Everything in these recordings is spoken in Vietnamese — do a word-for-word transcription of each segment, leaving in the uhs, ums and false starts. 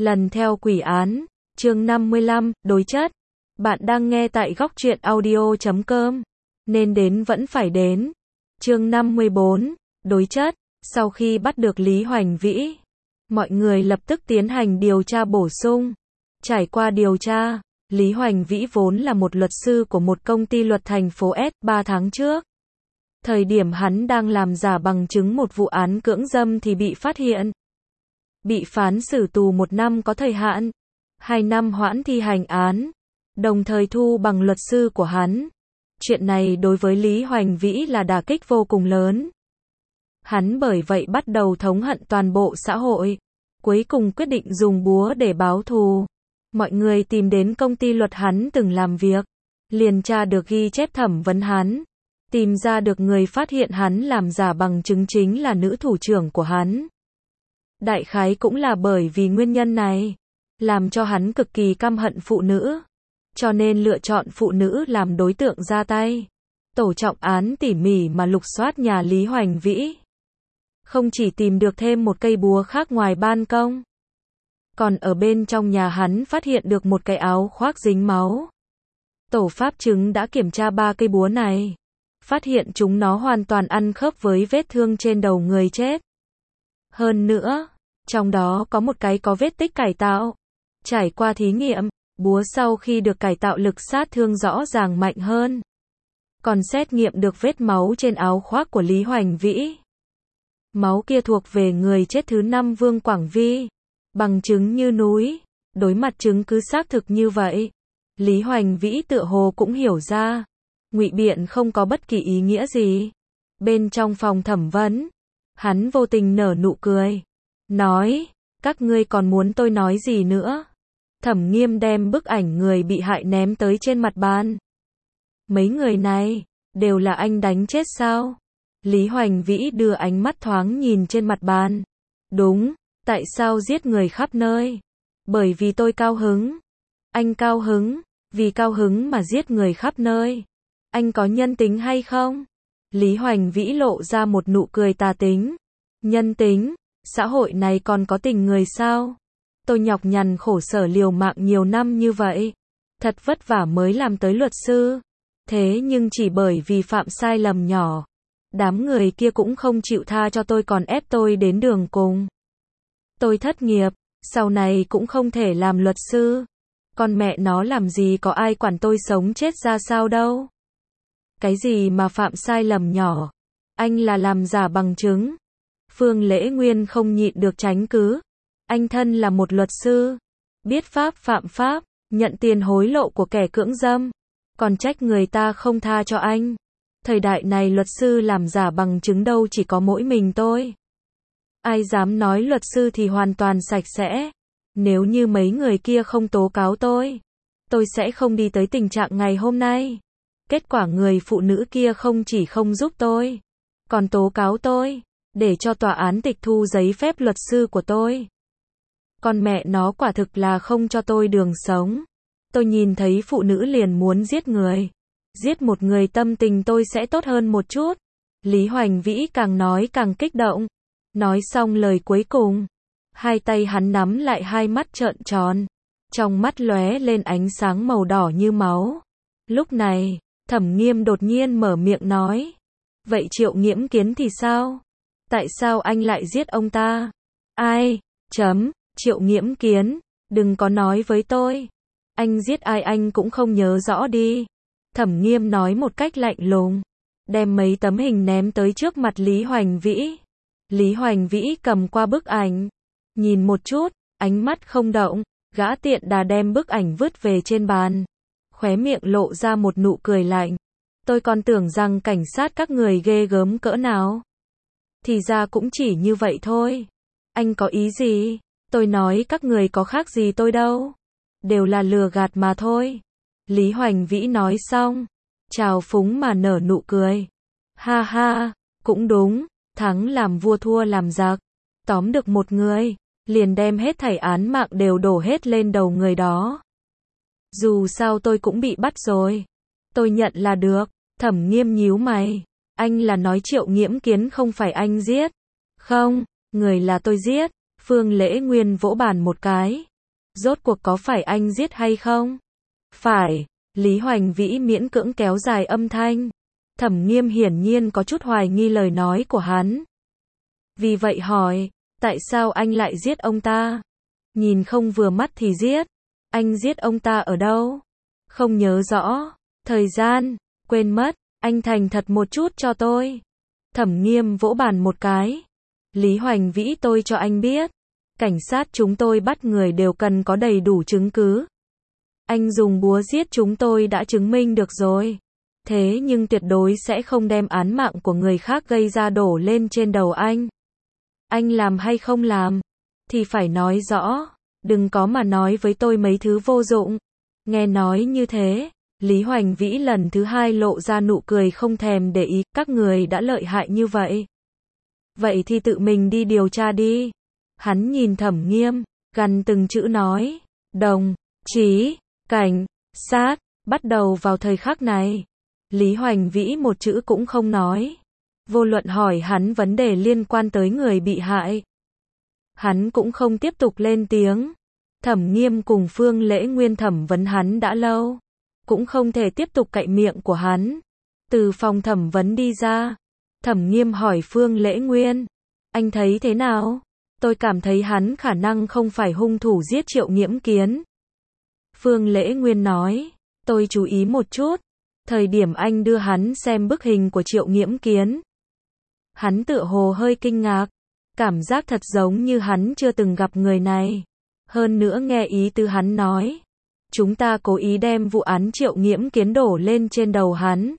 Lần theo quỷ án, chương năm mươi lăm, đối chất. Bạn đang nghe tại góc truyện audio chấm com, nên đến vẫn phải đến. Chương năm mươi bốn, đối chất. Sau khi bắt được Lý Hoành Vĩ, mọi người lập tức tiến hành điều tra bổ sung. Trải qua điều tra, Lý Hoành Vĩ vốn là một luật sư của một công ty luật thành phố S. Ba tháng trước, thời điểm hắn đang làm giả bằng chứng một vụ án cưỡng dâm thì bị phát hiện, bị phán xử tù một năm có thời hạn, hai năm hoãn thi hành án, đồng thời thu bằng luật sư của hắn. Chuyện này đối với Lý Hoành Vĩ là đả kích vô cùng lớn. Hắn bởi vậy bắt đầu thống hận toàn bộ xã hội, cuối cùng quyết định dùng búa để báo thù. Mọi người tìm đến công ty luật hắn từng làm việc, liền tra được ghi chép thẩm vấn hắn, tìm ra được người phát hiện hắn làm giả bằng chứng chính là nữ thủ trưởng của hắn. Đại khái cũng là bởi vì nguyên nhân này, làm cho hắn cực kỳ căm hận phụ nữ, cho nên lựa chọn phụ nữ làm đối tượng ra tay. Tổ trọng án tỉ mỉ mà lục soát nhà Lý Hoành Vĩ, không chỉ tìm được thêm một cây búa khác ngoài ban công, còn ở bên trong nhà hắn phát hiện được một cái áo khoác dính máu. Tổ pháp chứng đã kiểm tra ba cây búa này, phát hiện chúng nó hoàn toàn ăn khớp với vết thương trên đầu người chết. Hơn nữa, trong đó có một cái có vết tích cải tạo. Trải qua thí nghiệm, búa sau khi được cải tạo lực sát thương rõ ràng mạnh hơn. Còn xét nghiệm được vết máu trên áo khoác của Lý Hoành Vĩ. Máu kia thuộc về người chết thứ năm Vương Quảng Vi. Bằng chứng như núi, đối mặt chứng cứ xác thực như vậy, Lý Hoành Vĩ tựa hồ cũng hiểu ra, ngụy biện không có bất kỳ ý nghĩa gì. Bên trong phòng thẩm vấn, hắn vô tình nở nụ cười, nói, các ngươi còn muốn tôi nói gì nữa? Thẩm Nghiêm đem bức ảnh người bị hại ném tới trên mặt bàn. Mấy người này, đều là anh đánh chết sao? Lý Hoành Vĩ đưa ánh mắt thoáng nhìn trên mặt bàn. Đúng, tại sao giết người khắp nơi? Bởi vì tôi cao hứng. Anh cao hứng, vì cao hứng mà giết người khắp nơi. Anh có nhân tính hay không? Lý Hoành Vĩ lộ ra một nụ cười tà tính. Nhân tính? Xã hội này còn có tình người sao? Tôi nhọc nhằn khổ sở liều mạng nhiều năm như vậy, thật vất vả mới làm tới luật sư. Thế nhưng chỉ bởi vì phạm sai lầm nhỏ, đám người kia cũng không chịu tha cho tôi, còn ép tôi đến đường cùng. Tôi thất nghiệp, sau này cũng không thể làm luật sư. Con mẹ nó làm gì có ai quản tôi sống chết ra sao đâu. Cái gì mà phạm sai lầm nhỏ? Anh là làm giả bằng chứng. Phương Lễ Nguyên không nhịn được tránh cứ. Anh thân là một luật sư, biết pháp phạm pháp, nhận tiền hối lộ của kẻ cưỡng dâm, còn trách người ta không tha cho anh. Thời đại này luật sư làm giả bằng chứng đâu chỉ có mỗi mình tôi. Ai dám nói luật sư thì hoàn toàn sạch sẽ. Nếu như mấy người kia không tố cáo tôi, tôi sẽ không đi tới tình trạng ngày hôm nay. Kết quả người phụ nữ kia không chỉ không giúp tôi, còn tố cáo tôi, để cho tòa án tịch thu giấy phép luật sư của tôi. Con mẹ nó quả thực là không cho tôi đường sống. Tôi nhìn thấy phụ nữ liền muốn giết người. Giết một người tâm tình tôi sẽ tốt hơn một chút. Lý Hoành Vĩ càng nói càng kích động. Nói xong lời cuối cùng, hai tay hắn nắm lại hai mắt trợn tròn, trong mắt lóe lên ánh sáng màu đỏ như máu. Lúc này, Thẩm Nghiêm đột nhiên mở miệng nói, vậy Triệu Nghiễm Kiến thì sao? Tại sao anh lại giết ông ta? Ai? Chấm. Triệu Nghiễm Kiến, đừng có nói với tôi. Anh giết ai anh cũng không nhớ rõ đi. Thẩm Nghiêm nói một cách lạnh lùng, đem mấy tấm hình ném tới trước mặt Lý Hoành Vĩ. Lý Hoành Vĩ cầm qua bức ảnh, nhìn một chút, ánh mắt không động, gã tiện đà đem bức ảnh vứt về trên bàn. Khóe miệng lộ ra một nụ cười lạnh. Tôi còn tưởng rằng cảnh sát các người ghê gớm cỡ nào. Thì ra cũng chỉ như vậy thôi. Anh có ý gì? Tôi nói các người có khác gì tôi đâu. Đều là lừa gạt mà thôi. Lý Hoành Vĩ nói xong, trào phúng mà nở nụ cười. Ha ha, cũng đúng, thắng làm vua thua làm giặc. Tóm được một người, liền đem hết thảy án mạng đều đổ hết lên đầu người đó. Dù sao tôi cũng bị bắt rồi. Tôi nhận là được. Thẩm Nghiêm nhíu mày. Anh là nói Triệu Nghiễm Kiến không phải anh giết? Không, người là tôi giết. Phương Lễ Nguyên vỗ bàn một cái. Rốt cuộc có phải anh giết hay không? Phải. Lý Hoành Vĩ miễn cưỡng kéo dài âm thanh. Thẩm Nghiêm hiển nhiên có chút hoài nghi lời nói của hắn. Vì vậy hỏi, tại sao anh lại giết ông ta? Nhìn không vừa mắt thì giết. Anh giết ông ta ở đâu? Không nhớ rõ. Thời gian, quên mất, anh thành thật một chút cho tôi. Thẩm Nghiêm vỗ bàn một cái. Lý Hoành Vĩ, tôi cho anh biết. Cảnh sát chúng tôi bắt người đều cần có đầy đủ chứng cứ. Anh dùng búa giết chúng tôi đã chứng minh được rồi. Thế nhưng tuyệt đối sẽ không đem án mạng của người khác gây ra đổ lên trên đầu anh. Anh làm hay không làm, thì phải nói rõ. Đừng có mà nói với tôi mấy thứ vô dụng. Nghe nói như thế, Lý Hoành Vĩ lần thứ hai lộ ra nụ cười không thèm để ý. Các người đã lợi hại như vậy. Vậy thì tự mình đi điều tra đi. Hắn nhìn Thẩm Nghiêm, gằn từng chữ nói. Đồng chí, cảnh sát, bắt đầu vào thời khắc này. Lý Hoành Vĩ một chữ cũng không nói. Vô luận hỏi hắn vấn đề liên quan tới người bị hại. Hắn cũng không tiếp tục lên tiếng. Thẩm Nghiêm cùng Phương Lễ Nguyên thẩm vấn hắn đã lâu. Cũng không thể tiếp tục cậy miệng của hắn. Từ phòng thẩm vấn đi ra. Thẩm Nghiêm hỏi Phương Lễ Nguyên. Anh thấy thế nào? Tôi cảm thấy hắn khả năng không phải hung thủ giết Triệu Nghiễm Kiến. Phương Lễ Nguyên nói. Tôi chú ý một chút. Thời điểm anh đưa hắn xem bức hình của Triệu Nghiễm Kiến. Hắn tựa hồ hơi kinh ngạc. Cảm giác thật giống như hắn chưa từng gặp người này. Hơn nữa nghe ý tứ hắn nói. Chúng ta cố ý đem vụ án Triệu Nghiễm Kiến đổ lên trên đầu hắn.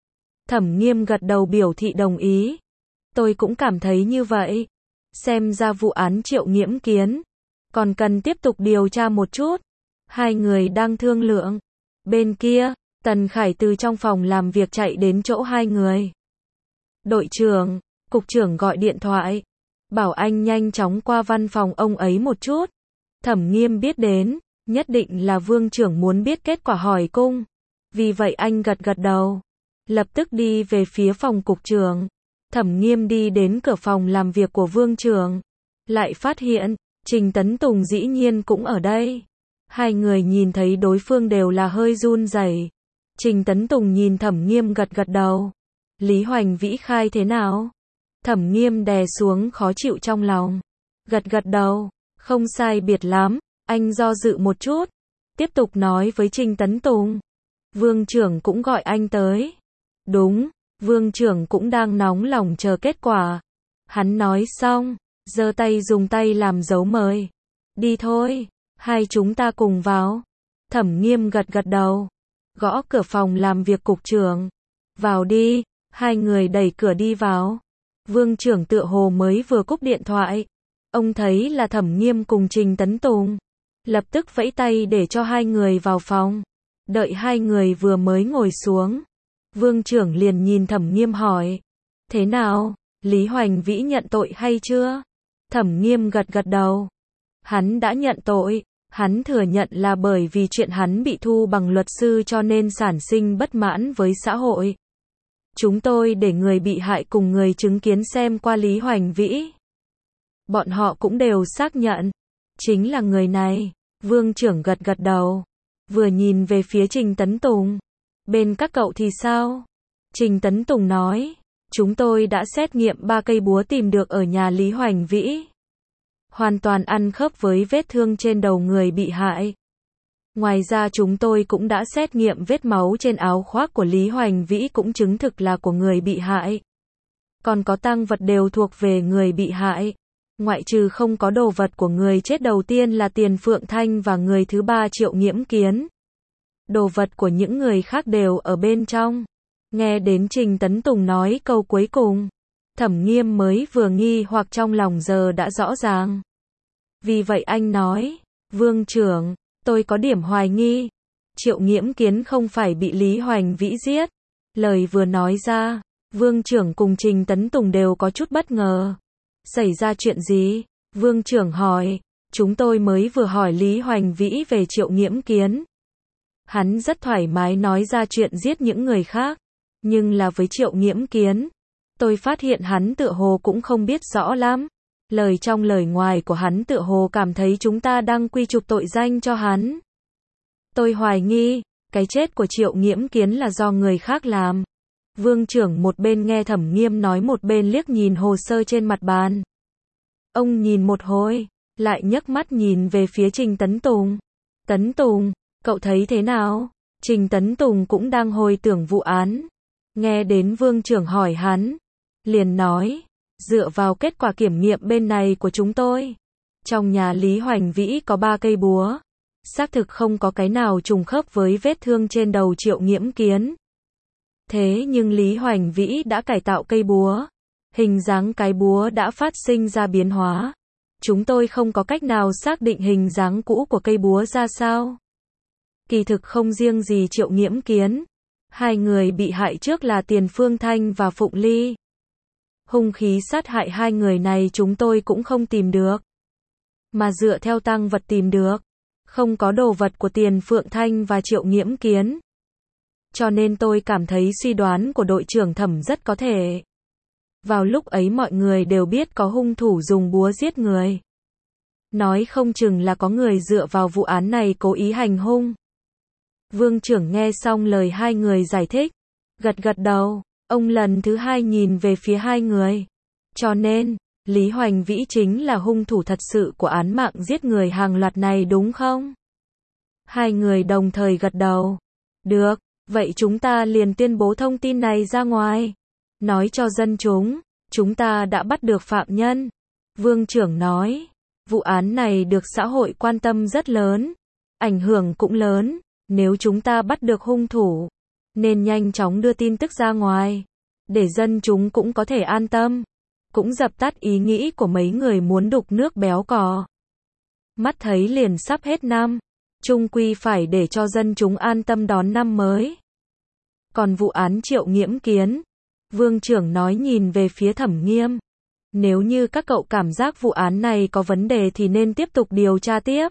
Thẩm Nghiêm gật đầu biểu thị đồng ý. Tôi cũng cảm thấy như vậy. Xem ra vụ án Triệu Nghiễm Kiến còn cần tiếp tục điều tra một chút. Hai người đang thương lượng. Bên kia, Tần Khải từ trong phòng làm việc chạy đến chỗ hai người. Đội trưởng, cục trưởng gọi điện thoại. Bảo anh nhanh chóng qua văn phòng ông ấy một chút. Thẩm Nghiêm biết đến, nhất định là Vương trưởng muốn biết kết quả hỏi cung. Vì vậy anh gật gật đầu. Lập tức đi về phía phòng cục trưởng. Thẩm Nghiêm đi đến cửa phòng làm việc của Vương trưởng. Lại phát hiện, Trình Tấn Tùng dĩ nhiên cũng ở đây. Hai người nhìn thấy đối phương đều là hơi run rẩy. Trình Tấn Tùng nhìn Thẩm Nghiêm gật gật đầu. Lý Hoành Vĩ khai thế nào? Thẩm Nghiêm đè xuống khó chịu trong lòng. Gật gật đầu. Không sai biệt lắm. Anh do dự một chút. Tiếp tục nói với Trình Tấn Tùng. Vương trưởng cũng gọi anh tới. Đúng. Vương trưởng cũng đang nóng lòng chờ kết quả. Hắn nói xong, giơ tay dùng tay làm dấu mời. Đi thôi, hai chúng ta cùng vào. Thẩm Nghiêm gật gật đầu. Gõ cửa phòng làm việc cục trưởng. Vào đi, hai người đẩy cửa đi vào. Vương trưởng tựa hồ mới vừa cúp điện thoại. Ông thấy là Thẩm Nghiêm cùng Trình Tấn Tùng. Lập tức vẫy tay để cho hai người vào phòng. Đợi hai người vừa mới ngồi xuống. Vương trưởng liền nhìn Thẩm Nghiêm hỏi. Thế nào, Lý Hoành Vĩ nhận tội hay chưa? Thẩm Nghiêm gật gật đầu. Hắn đã nhận tội. Hắn thừa nhận là bởi vì chuyện hắn bị thu bằng luật sư cho nên sản sinh bất mãn với xã hội. Chúng tôi để người bị hại cùng người chứng kiến xem qua Lý Hoành Vĩ. Bọn họ cũng đều xác nhận. Chính là người này. Vương trưởng gật gật đầu. Vừa nhìn về phía Trình Tấn Tùng. Bên các cậu thì sao? Trình Tấn Tùng nói. Chúng tôi đã xét nghiệm ba cây búa tìm được ở nhà Lý Hoành Vĩ. Hoàn toàn ăn khớp với vết thương trên đầu người bị hại. Ngoài ra chúng tôi cũng đã xét nghiệm vết máu trên áo khoác của Lý Hoành Vĩ cũng chứng thực là của người bị hại. Còn có tang vật đều thuộc về người bị hại. Ngoại trừ không có đồ vật của người chết đầu tiên là Tiền Phượng Thanh và người thứ ba Triệu Nghiễm Kiến. Đồ vật của những người khác đều ở bên trong. Nghe đến Trình Tấn Tùng nói câu cuối cùng. Thẩm Nghiêm mới vừa nghi hoặc trong lòng giờ đã rõ ràng. Vì vậy anh nói. Vương trưởng, tôi có điểm hoài nghi. Triệu Nghiễm Kiến không phải bị Lý Hoành Vĩ giết. Lời vừa nói ra. Vương trưởng cùng Trình Tấn Tùng đều có chút bất ngờ. Xảy ra chuyện gì? Vương trưởng hỏi. Chúng tôi mới vừa hỏi Lý Hoành Vĩ về Triệu Nghiễm Kiến. Hắn rất thoải mái nói ra chuyện giết những người khác. Nhưng là với Triệu Nghiễm Kiến. Tôi phát hiện hắn tựa hồ cũng không biết rõ lắm. Lời trong lời ngoài của hắn tựa hồ cảm thấy chúng ta đang quy chụp tội danh cho hắn. Tôi hoài nghi, cái chết của Triệu Nghiễm Kiến là do người khác làm. Vương trưởng một bên nghe Thẩm Nghiêm nói một bên liếc nhìn hồ sơ trên mặt bàn. Ông nhìn một hồi, lại nhấc mắt nhìn về phía Trình Tấn Tùng. Tấn Tùng, cậu thấy thế nào? Trình Tấn Tùng cũng đang hồi tưởng vụ án. Nghe đến Vương trưởng hỏi hắn, liền nói, dựa vào kết quả kiểm nghiệm bên này của chúng tôi, trong nhà Lý Hoành Vĩ có ba cây búa, xác thực không có cái nào trùng khớp với vết thương trên đầu Triệu Nghiễm Kiến. Thế nhưng Lý Hoành Vĩ đã cải tạo cây búa, hình dáng cái búa đã phát sinh ra biến hóa. Chúng tôi không có cách nào xác định hình dáng cũ của cây búa ra sao. Kỳ thực không riêng gì Triệu Nghiễm Kiến, hai người bị hại trước là Tiền Phương Thanh và Phụng Ly. Hung khí sát hại hai người này chúng tôi cũng không tìm được. Mà dựa theo tang vật tìm được, không có đồ vật của Tiền Phượng Thanh và Triệu Nghiễm Kiến. Cho nên tôi cảm thấy suy đoán của đội trưởng Thẩm rất có thể. Vào lúc ấy mọi người đều biết có hung thủ dùng búa giết người. Nói không chừng là có người dựa vào vụ án này cố ý hành hung. Vương trưởng nghe xong lời hai người giải thích, gật gật đầu, ông lần thứ hai nhìn về phía hai người. Cho nên, Lý Hoành Vĩ chính là hung thủ thật sự của án mạng giết người hàng loạt này đúng không? Hai người đồng thời gật đầu. Được, vậy chúng ta liền tuyên bố thông tin này ra ngoài. Nói cho dân chúng, chúng ta đã bắt được phạm nhân. Vương trưởng nói, vụ án này được xã hội quan tâm rất lớn, ảnh hưởng cũng lớn, nếu chúng ta bắt được hung thủ, nên nhanh chóng đưa tin tức ra ngoài, để dân chúng cũng có thể an tâm, cũng dập tắt ý nghĩ của mấy người muốn đục nước béo cò. Mắt thấy liền sắp hết năm, chung quy phải để cho dân chúng an tâm đón năm mới. Còn vụ án Triệu Nghiễm Kiến, Vương trưởng nói nhìn về phía Thẩm Nghiêm. Nếu như các cậu cảm giác vụ án này có vấn đề thì nên tiếp tục điều tra tiếp.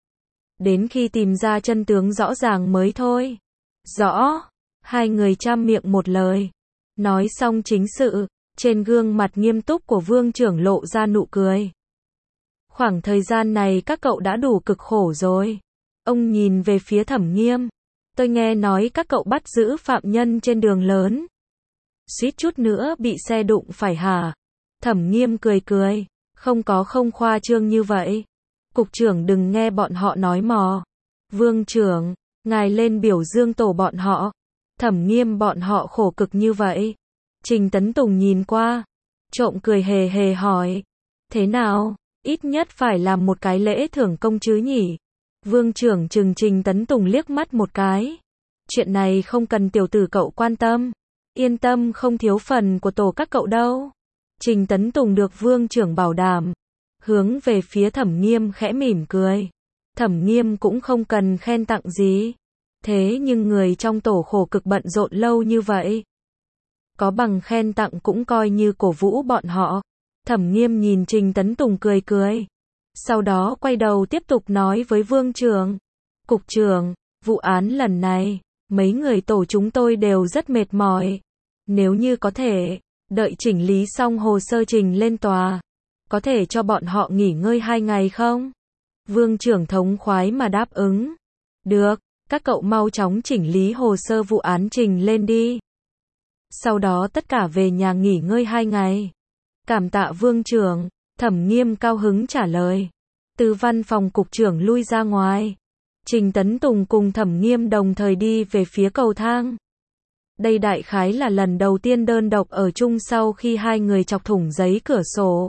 Đến khi tìm ra chân tướng rõ ràng mới thôi. Rõ. Hai người chăm miệng một lời. Nói xong chính sự, trên gương mặt nghiêm túc của Vương trưởng lộ ra nụ cười. Khoảng thời gian này các cậu đã đủ cực khổ rồi. Ông nhìn về phía Thẩm Nghiêm. Tôi nghe nói các cậu bắt giữ phạm nhân trên đường lớn. Suýt chút nữa bị xe đụng phải hả? Thẩm Nghiêm cười cười. Không có không khoa trương như vậy. Cục trưởng đừng nghe bọn họ nói mò. Vương trưởng, ngài lên biểu dương tổ bọn họ. Thẩm Nghiêm bọn họ khổ cực như vậy. Trình Tấn Tùng nhìn qua, trộm cười hề hề hỏi. Thế nào, ít nhất phải làm một cái lễ thưởng công chứ nhỉ? Vương trưởng trừng Trình Tấn Tùng liếc mắt một cái. Chuyện này không cần tiểu tử cậu quan tâm. Yên tâm không thiếu phần của tổ các cậu đâu. Trình Tấn Tùng được Vương trưởng bảo đảm. Hướng về phía Thẩm Nghiêm khẽ mỉm cười. Thẩm Nghiêm cũng không cần khen tặng gì. Thế nhưng người trong tổ khổ cực bận rộn lâu như vậy. Có bằng khen tặng cũng coi như cổ vũ bọn họ. Thẩm Nghiêm nhìn Trình Tấn Tùng cười cười. Sau đó quay đầu tiếp tục nói với Vương trưởng. Cục trưởng, vụ án lần này, mấy người tổ chúng tôi đều rất mệt mỏi. Nếu như có thể, đợi chỉnh lý xong hồ sơ trình lên tòa, có thể cho bọn họ nghỉ ngơi hai ngày không? Vương trưởng thống khoái mà đáp ứng. Được, các cậu mau chóng chỉnh lý hồ sơ vụ án trình lên đi. Sau đó tất cả về nhà nghỉ ngơi hai ngày. Cảm tạ Vương trưởng, Thẩm Nghiêm cao hứng trả lời. Từ văn phòng cục trưởng lui ra ngoài. Trình Tấn Tùng cùng Thẩm Nghiêm đồng thời đi về phía cầu thang. Đây đại khái là lần đầu tiên đơn độc ở chung sau khi hai người chọc thủng giấy cửa sổ.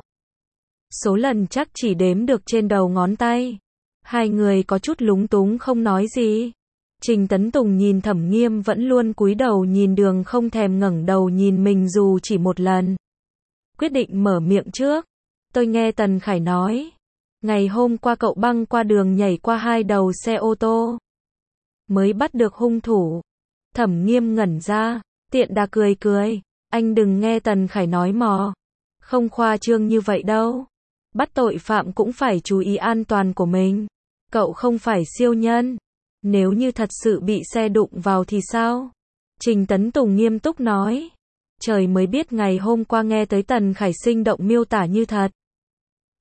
Số lần chắc chỉ đếm được trên đầu ngón tay. Hai người có chút lúng túng không nói gì. Trình Tấn Tùng nhìn Thẩm Nghiêm vẫn luôn cúi đầu nhìn đường không thèm ngẩng đầu nhìn mình dù chỉ một lần. Quyết định mở miệng trước. Tôi nghe Tần Khải nói. Ngày hôm qua cậu băng qua đường nhảy qua hai đầu xe ô tô. Mới bắt được hung thủ. Thẩm Nghiêm ngẩn ra. Tiện đà cười cười. Anh đừng nghe Tần Khải nói mò. Không khoa trương như vậy đâu. Bắt tội phạm cũng phải chú ý an toàn của mình. Cậu không phải siêu nhân. Nếu như thật sự bị xe đụng vào thì sao? Trình Tấn Tùng nghiêm túc nói. Trời mới biết ngày hôm qua nghe tới Tần Khải sinh động miêu tả như thật.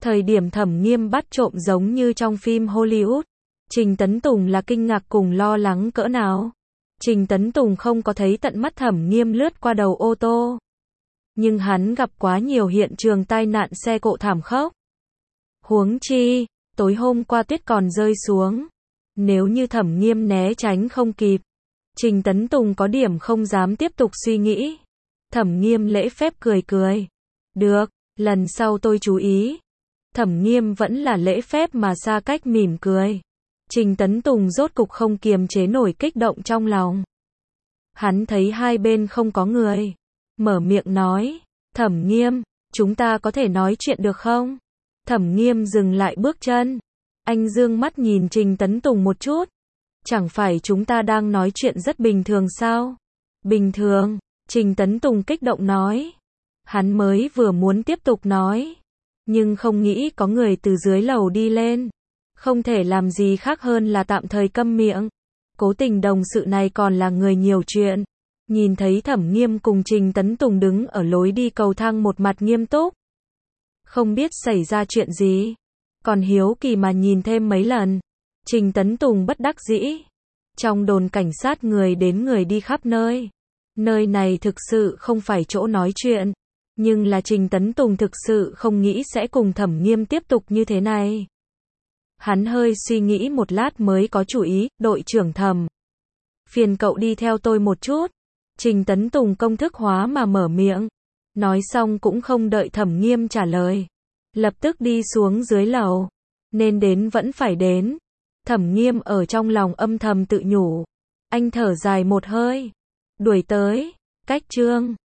Thời điểm Thẩm Nghiêm bắt trộm giống như trong phim Hollywood, Trình Tấn Tùng là kinh ngạc cùng lo lắng cỡ nào. Trình Tấn Tùng không có thấy tận mắt Thẩm Nghiêm lướt qua đầu ô tô, nhưng hắn gặp quá nhiều hiện trường tai nạn xe cộ thảm khốc. Huống chi, tối hôm qua tuyết còn rơi xuống. Nếu như Thẩm Nghiêm né tránh không kịp, Trình Tấn Tùng có điểm không dám tiếp tục suy nghĩ. Thẩm Nghiêm lễ phép cười cười. Được, lần sau tôi chú ý. Thẩm Nghiêm vẫn là lễ phép mà xa cách mỉm cười. Trình Tấn Tùng rốt cục không kiềm chế nổi kích động trong lòng. Hắn thấy hai bên không có người, mở miệng nói, Thẩm Nghiêm, chúng ta có thể nói chuyện được không? Thẩm Nghiêm dừng lại bước chân. Anh dương mắt nhìn Trình Tấn Tùng một chút. Chẳng phải chúng ta đang nói chuyện rất bình thường sao? Bình thường, Trình Tấn Tùng kích động nói. Hắn mới vừa muốn tiếp tục nói, nhưng không nghĩ có người từ dưới lầu đi lên. Không thể làm gì khác hơn là tạm thời câm miệng. Cố Tình đồng sự này còn là người nhiều chuyện. Nhìn thấy Thẩm Nghiêm cùng Trình Tấn Tùng đứng ở lối đi cầu thang một mặt nghiêm túc. Không biết xảy ra chuyện gì. Còn hiếu kỳ mà nhìn thêm mấy lần. Trình Tấn Tùng bất đắc dĩ. Trong đồn cảnh sát người đến người đi khắp nơi. Nơi này thực sự không phải chỗ nói chuyện. Nhưng là Trình Tấn Tùng thực sự không nghĩ sẽ cùng Thẩm Nghiêm tiếp tục như thế này. Hắn hơi suy nghĩ một lát mới có chủ ý, đội trưởng Thẩm. Phiền cậu đi theo tôi một chút. Trình Tấn Tùng công thức hóa mà mở miệng. Nói xong cũng không đợi Thẩm Nghiêm trả lời. Lập tức đi xuống dưới lầu. Nên đến vẫn phải đến. Thẩm Nghiêm ở trong lòng âm thầm tự nhủ. Anh thở dài một hơi. Đuổi tới. Cách chương